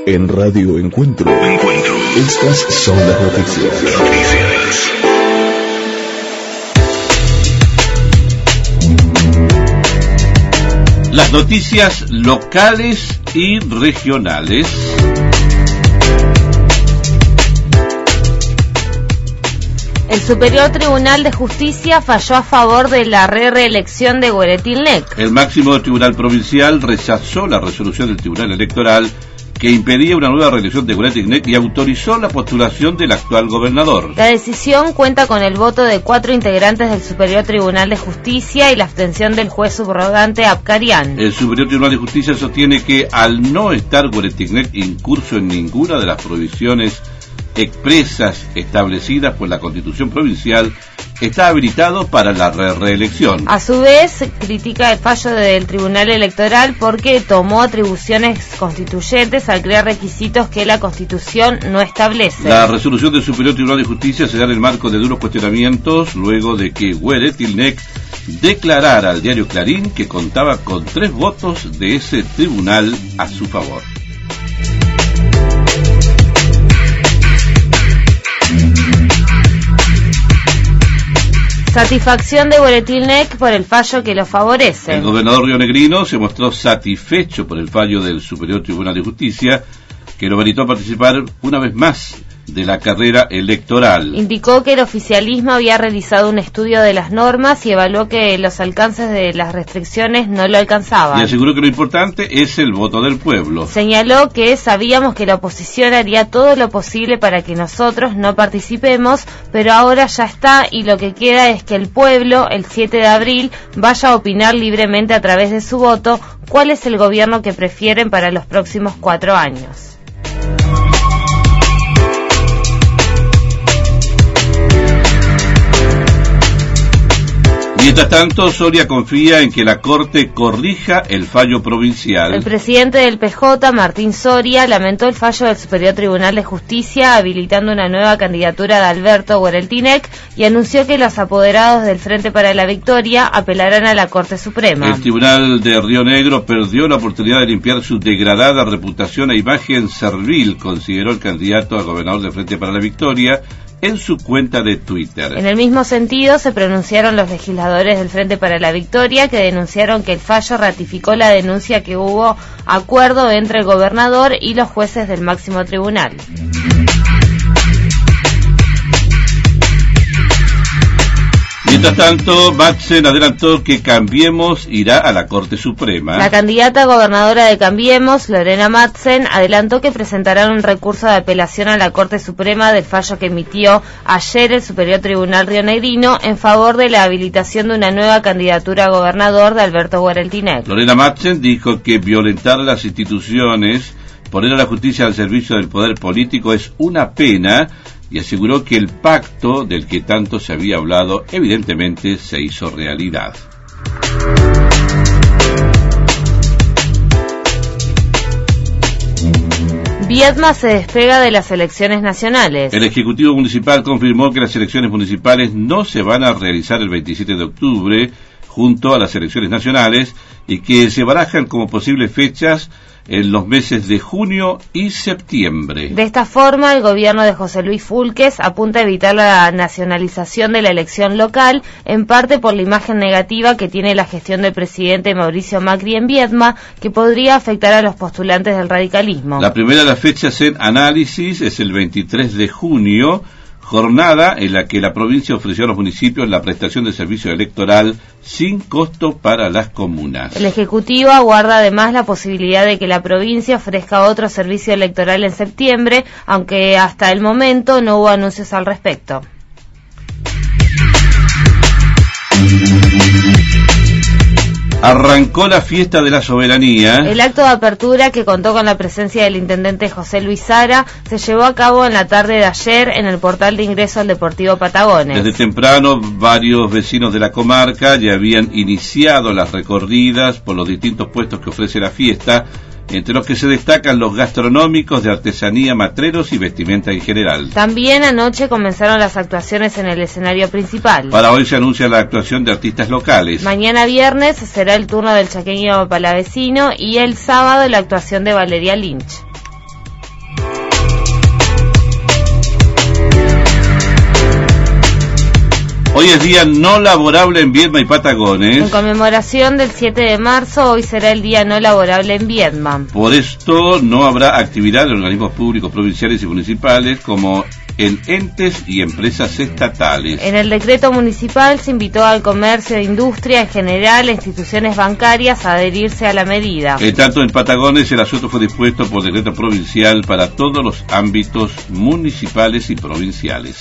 En Radio Encuentro. Estas son las noticias. Las noticias locales y regionales. El Superior Tribunal de Justicia falló a favor de la reelección de Gueretilnec. El máximo tribunal provincial rechazó la resolución del Tribunal Electoral que impedía una nueva reelección de Gueretilnec y autorizó la postulación del actual gobernador. La decisión cuenta con el voto de 4 integrantes del Superior Tribunal de Justicia y la abstención del juez subrogante Abkarian. El Superior Tribunal de Justicia sostiene que al no estar Gueretilnec incurso en ninguna de las provisiones expresas establecidas por la Constitución Provincial, está habilitado para la reelección. A su vez, critica el fallo del Tribunal Electoral porque tomó atribuciones constituyentes al crear requisitos que la Constitución no establece. La resolución del Superior Tribunal de Justicia se da en el marco de duros cuestionamientos luego de que Gueretilnec declarara al diario Clarín que contaba con 3 votos de ese tribunal a su favor. Satisfacción de Gueretilnec por el fallo que lo favorece. El gobernador rionegrino se mostró satisfecho por el fallo del Superior Tribunal de Justicia, que lo habilitó a participar una vez más de la carrera electoral. Indicó que el oficialismo había realizado un estudio de las normas y evaluó que los alcances de las restricciones no lo alcanzaban. Y aseguró que lo importante es el voto del pueblo. Señaló que sabíamos que la oposición haría todo lo posible para que nosotros no participemos, pero ahora ya está y lo que queda es que el pueblo, el 7 de abril, vaya a opinar libremente a través de su voto cuál es el gobierno que prefieren para los próximos 4 años. Mientras tanto, Soria confía en que la Corte corrija el fallo provincial. El presidente del PJ, Martín Soria, lamentó el fallo del Superior Tribunal de Justicia habilitando una nueva candidatura de Alberto Gueretilnec y anunció que los apoderados del Frente para la Victoria apelarán a la Corte Suprema. El Tribunal de Río Negro perdió la oportunidad de limpiar su degradada reputación e imagen servil, consideró el candidato a gobernador del Frente para la Victoria en su cuenta de Twitter. En el mismo sentido se pronunciaron los legisladores del Frente para la Victoria, que denunciaron que el fallo ratificó la denuncia que hubo acuerdo entre el gobernador y los jueces del máximo tribunal. Mientras tanto, Madsen adelantó que Cambiemos irá a la Corte Suprema. La candidata a gobernadora de Cambiemos, Lorena Madsen, adelantó que presentarán un recurso de apelación a la Corte Suprema del fallo que emitió ayer el Superior Tribunal rionegrino en favor de la habilitación de una nueva candidatura a gobernador de Alberto Gueretilnec. Lorena Madsen dijo que violentar las instituciones, poner a la justicia al servicio del poder político es una pena, y aseguró que el pacto del que tanto se había hablado evidentemente se hizo realidad. Viedma se despega de las elecciones nacionales. El Ejecutivo Municipal confirmó que las elecciones municipales no se van a realizar el 27 de octubre junto a las elecciones nacionales y que se barajan como posibles fechas en los meses de junio y septiembre. De esta forma, el gobierno de José Luis Fulques apunta a evitar la nacionalización de la elección local, en parte por la imagen negativa que tiene la gestión del presidente Mauricio Macri en Viedma, que podría afectar a los postulantes del radicalismo. La primera de las fechas en análisis es el 23 de junio, jornada en la que la provincia ofreció a los municipios la prestación de servicio electoral sin costo para las comunas. El Ejecutivo aguarda además la posibilidad de que la provincia ofrezca otro servicio electoral en septiembre, aunque hasta el momento no hubo anuncios al respecto. Arrancó la fiesta de la soberanía. El acto de apertura, que contó con la presencia del intendente José Luis Sara, se llevó a cabo en la tarde de ayer en el portal de ingreso al Deportivo Patagones. Desde temprano, varios vecinos de la comarca ya habían iniciado las recorridas por los distintos puestos que ofrece la fiesta, entre los que se destacan los gastronómicos, de artesanía, matreros y vestimenta en general. También anoche comenzaron las actuaciones en el escenario principal. Para hoy se anuncia la actuación de artistas locales. Mañana viernes será el turno del chaqueño palavecino y el sábado la actuación de Valeria Lynch. Hoy es día no laborable en Viedma y Patagones. En conmemoración del 7 de marzo, hoy será el día no laborable en Viedma. Por esto no habrá actividad en organismos públicos provinciales y municipales como en entes y empresas estatales. En el decreto municipal se invitó al comercio e industria en general, a instituciones bancarias a adherirse a la medida. En tanto, en Patagones el asunto fue dispuesto por decreto provincial para todos los ámbitos municipales y provinciales.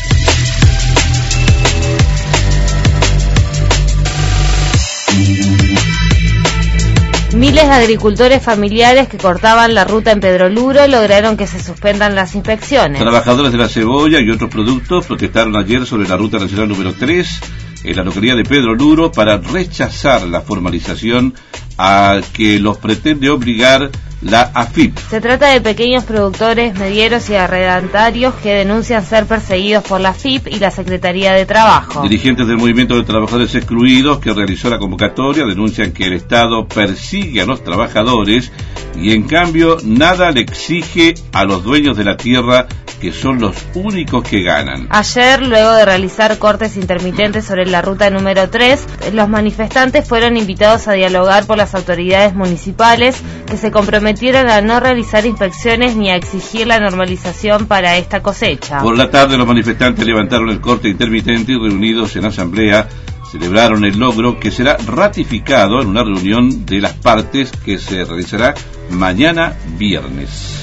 Miles de agricultores familiares que cortaban la ruta en Pedro Luro lograron que se suspendan las inspecciones. Trabajadores de la cebolla y otros productos protestaron ayer sobre la ruta nacional número 3 en la localidad de Pedro Luro para rechazar la formalización a que los pretende obligar la AFIP. Se trata de pequeños productores, medieros y arrendatarios que denuncian ser perseguidos por la AFIP y la Secretaría de Trabajo. Dirigentes del Movimiento de Trabajadores Excluidos que realizó la convocatoria denuncian que el Estado persigue a los trabajadores y en cambio nada le exige a los dueños de la tierra, que son los únicos que ganan. Ayer, luego de realizar cortes intermitentes sobre la ruta número 3, los manifestantes fueron invitados a dialogar por las autoridades municipales que se comprometieron a no realizar inspecciones ni a exigir la normalización para esta cosecha. Por la tarde los manifestantes levantaron el corte intermitente y reunidos en asamblea celebraron el logro que será ratificado en una reunión de las partes que se realizará mañana viernes.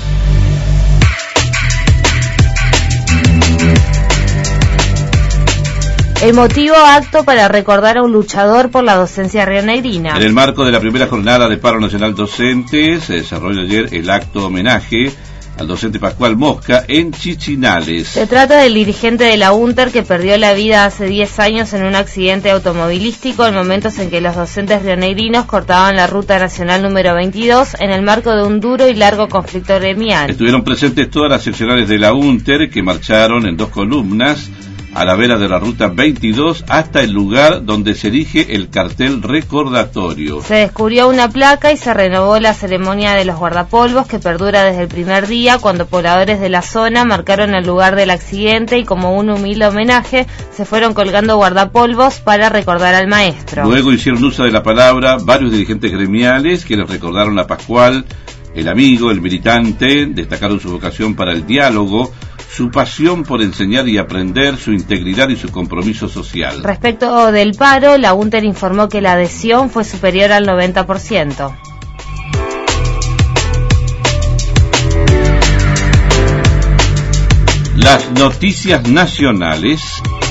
Emotivo acto para recordar a un luchador por la docencia rionegrina. En el marco de la primera jornada de paro nacional docente se desarrolló ayer el acto homenaje al docente Pascual Mosca en Chichinales. Se trata del dirigente de la UNTER que perdió la vida hace 10 años en un accidente automovilístico en momentos en que los docentes rionegrinos cortaban la ruta nacional número 22 en el marco de un duro y largo conflicto gremial. Estuvieron presentes todas las seccionales de la UNTER que marcharon en 2 columnas a la vera de la ruta 22 hasta el lugar donde se erige el cartel recordatorio. Se descubrió una placa y se renovó la ceremonia de los guardapolvos que perdura desde el primer día, cuando pobladores de la zona marcaron el lugar del accidente y como un humilde homenaje se fueron colgando guardapolvos para recordar al maestro. Luego hicieron uso de la palabra varios dirigentes gremiales quienes recordaron a Pascual, el amigo, el militante, destacaron su vocación para el diálogo, su pasión por enseñar y aprender, su integridad y su compromiso social. Respecto del paro, la UNTER informó que la adhesión fue superior al 90%. Las noticias nacionales.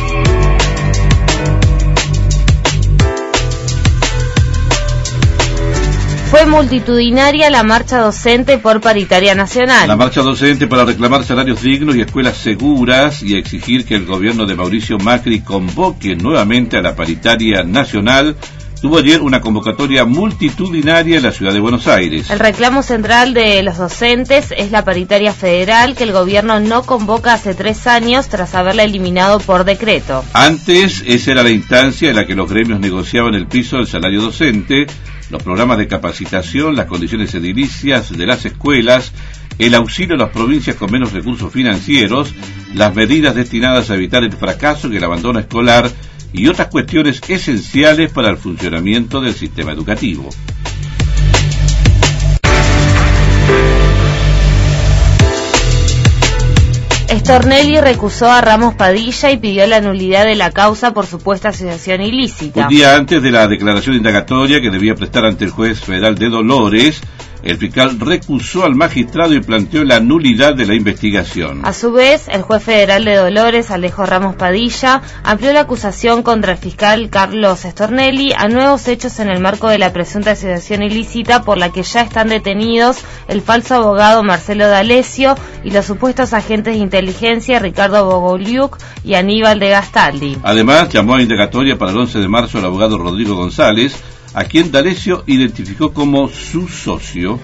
Fue multitudinaria la marcha docente por paritaria nacional. La marcha docente para reclamar salarios dignos y escuelas seguras y exigir que el gobierno de Mauricio Macri convoque nuevamente a la paritaria nacional tuvo ayer una convocatoria multitudinaria en la ciudad de Buenos Aires. El reclamo central de los docentes es la paritaria federal que el gobierno no convoca hace 3 años tras haberla eliminado por decreto. Antes, esa era la instancia en la que los gremios negociaban el piso del salario docente, los programas de capacitación, las condiciones edilicias de las escuelas, el auxilio a las provincias con menos recursos financieros, las medidas destinadas a evitar el fracaso y el abandono escolar y otras cuestiones esenciales para el funcionamiento del sistema educativo. Stornelli recusó a Ramos Padilla y pidió la nulidad de la causa por supuesta asociación ilícita. Un día antes de la declaración indagatoria que debía prestar ante el juez federal de Dolores, el fiscal recusó al magistrado y planteó la nulidad de la investigación. A su vez, el juez federal de Dolores, Alejo Ramos Padilla, amplió la acusación contra el fiscal Carlos Stornelli a nuevos hechos en el marco de la presunta asociación ilícita por la que ya están detenidos el falso abogado Marcelo D'Alessio y los supuestos agentes de inteligencia Ricardo Bogoliuk y Aníbal de Gastaldi. Además, llamó a indagatoria para el 11 de marzo al abogado Rodrigo González, a quien D'Alessio identificó como su socio.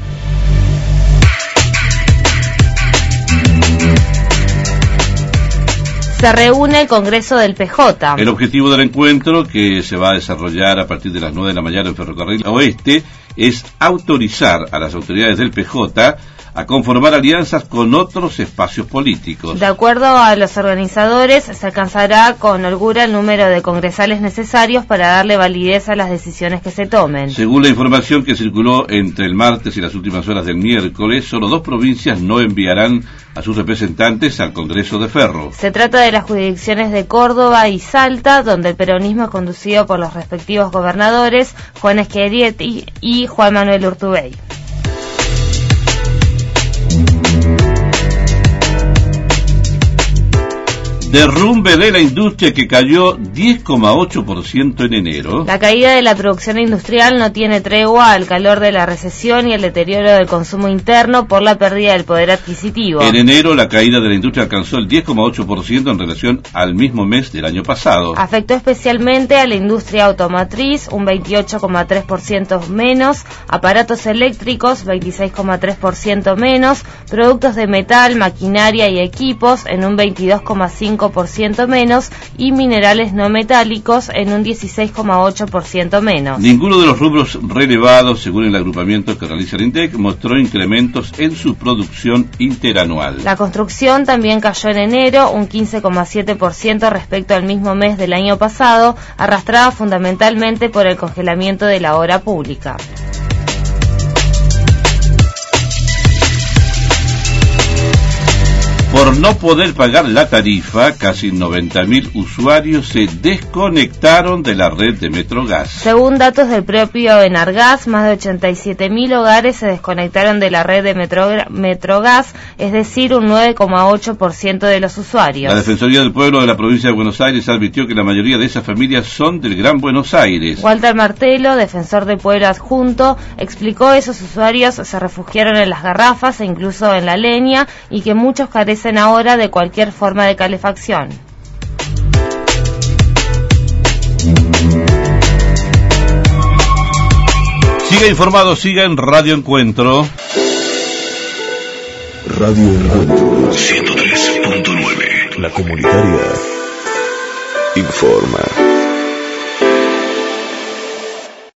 Se reúne el Congreso del PJ. El objetivo del encuentro, que se va a desarrollar a partir de las 9 de la mañana en Ferrocarril Oeste, es autorizar a las autoridades del PJ a conformar alianzas con otros espacios políticos. De acuerdo a los organizadores, se alcanzará con holgura el número de congresales necesarios para darle validez a las decisiones que se tomen. Según la información que circuló entre el martes y las últimas horas del miércoles, solo 2 provincias no enviarán a sus representantes al Congreso de Ferro. Se trata de las jurisdicciones de Córdoba y Salta, donde el peronismo es conducido por los respectivos gobernadores Juan Schiaretti y Juan Manuel Urtubey. Derrumbe de la industria que cayó 10,8% en enero. La caída de la producción industrial no tiene tregua al calor de la recesión y el deterioro del consumo interno por la pérdida del poder adquisitivo. En enero la caída de la industria alcanzó el 10,8% en relación al mismo mes del año pasado. Afectó especialmente a la industria automotriz, un 28,3% menos, aparatos eléctricos, 26,3% menos, productos de metal, maquinaria y equipos, en un 22,5% menos, y minerales no metálicos en un 16,8% menos. Ninguno de los rubros relevados, según el agrupamiento que realiza el INDEC, mostró incrementos en su producción interanual. La construcción también cayó en enero, un 15,7% respecto al mismo mes del año pasado, arrastrada fundamentalmente por el congelamiento de la obra pública. Por no poder pagar la tarifa, casi 90.000 usuarios se desconectaron de la red de Metrogas. Según datos del propio Enargas, más de 87.000 hogares se desconectaron de la red de Metrogas, es decir, un 9,8% de los usuarios. La Defensoría del Pueblo de la provincia de Buenos Aires advirtió que la mayoría de esas familias son del Gran Buenos Aires. Walter Martelo, defensor del pueblo adjunto, explicó que esos usuarios se refugiaron en las garrafas e incluso en la leña y que muchos carecen ahora de cualquier forma de calefacción. Siga informado, siga en Radio Encuentro. Radio Encuentro 103.9. La comunitaria informa.